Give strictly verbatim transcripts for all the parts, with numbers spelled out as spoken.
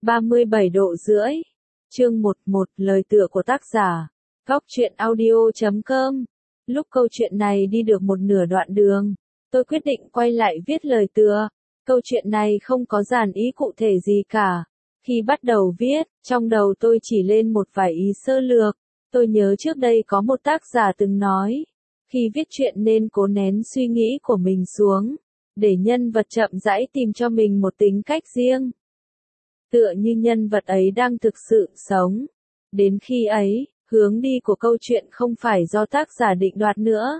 ba mươi bảy độ rưỡi. Chương một một lời tựa của tác giả. Góc truyện audio chấm com. Lúc câu chuyện này đi được một nửa đoạn đường, tôi quyết định quay lại viết lời tựa. Câu chuyện này không có dàn ý cụ thể gì cả. Khi bắt đầu viết, trong đầu tôi chỉ lên một vài ý sơ lược. Tôi nhớ trước đây có một tác giả từng nói, khi viết chuyện nên cố nén suy nghĩ của mình xuống, để nhân vật chậm rãi tìm cho mình một tính cách riêng. Tựa như nhân vật ấy đang thực sự sống. Đến khi ấy, hướng đi của câu chuyện không phải do tác giả định đoạt nữa.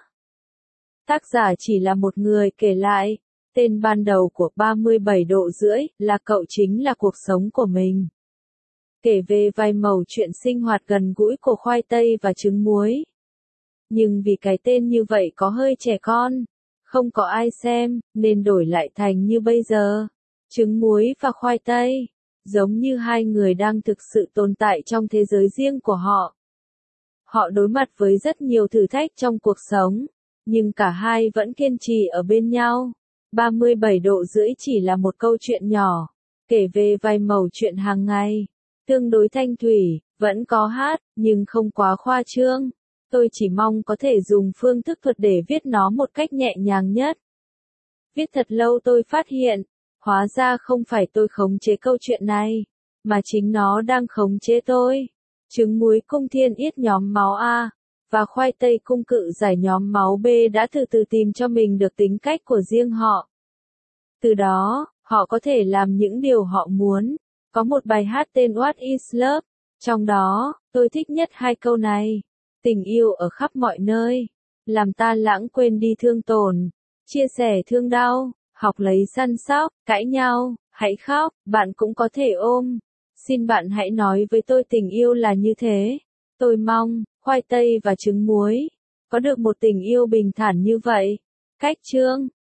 Tác giả chỉ là một người kể lại. Tên ban đầu của ba mươi bảy độ rưỡi là cậu chính là cuộc sống của mình. Kể về vài mẩu chuyện sinh hoạt gần gũi của khoai tây và trứng muối. Nhưng vì cái tên như vậy có hơi trẻ con, không có ai xem, nên đổi lại thành như bây giờ. Trứng muối và khoai tây, giống như hai người đang thực sự tồn tại trong thế giới riêng của họ. Họ đối mặt với rất nhiều thử thách trong cuộc sống, nhưng cả hai vẫn kiên trì ở bên nhau. ba mươi bảy độ rưỡi chỉ là một câu chuyện nhỏ, kể về vài mẩu chuyện hàng ngày. Tương đối thanh thủy, vẫn có hát, nhưng không quá khoa trương. Tôi chỉ mong có thể dùng phương thức thuật để viết nó một cách nhẹ nhàng nhất. Viết thật lâu tôi phát hiện, hóa ra không phải tôi khống chế câu chuyện này, mà chính nó đang khống chế tôi. Trứng muối cung thiên yết nhóm máu A, và khoai tây cung cự giải nhóm máu B đã từ từ tìm cho mình được tính cách của riêng họ. Từ đó, họ có thể làm những điều họ muốn. Có một bài hát tên What is Love, trong đó, tôi thích nhất hai câu này. Tình yêu ở khắp mọi nơi, làm ta lãng quên đi thương tổn, chia sẻ thương đau, học lấy săn sóc, cãi nhau, hãy khóc, bạn cũng có thể ôm. Xin bạn hãy nói với tôi tình yêu là như thế. Tôi mong, khoai tây và trứng muối, có được một tình yêu bình thản như vậy. Cách chương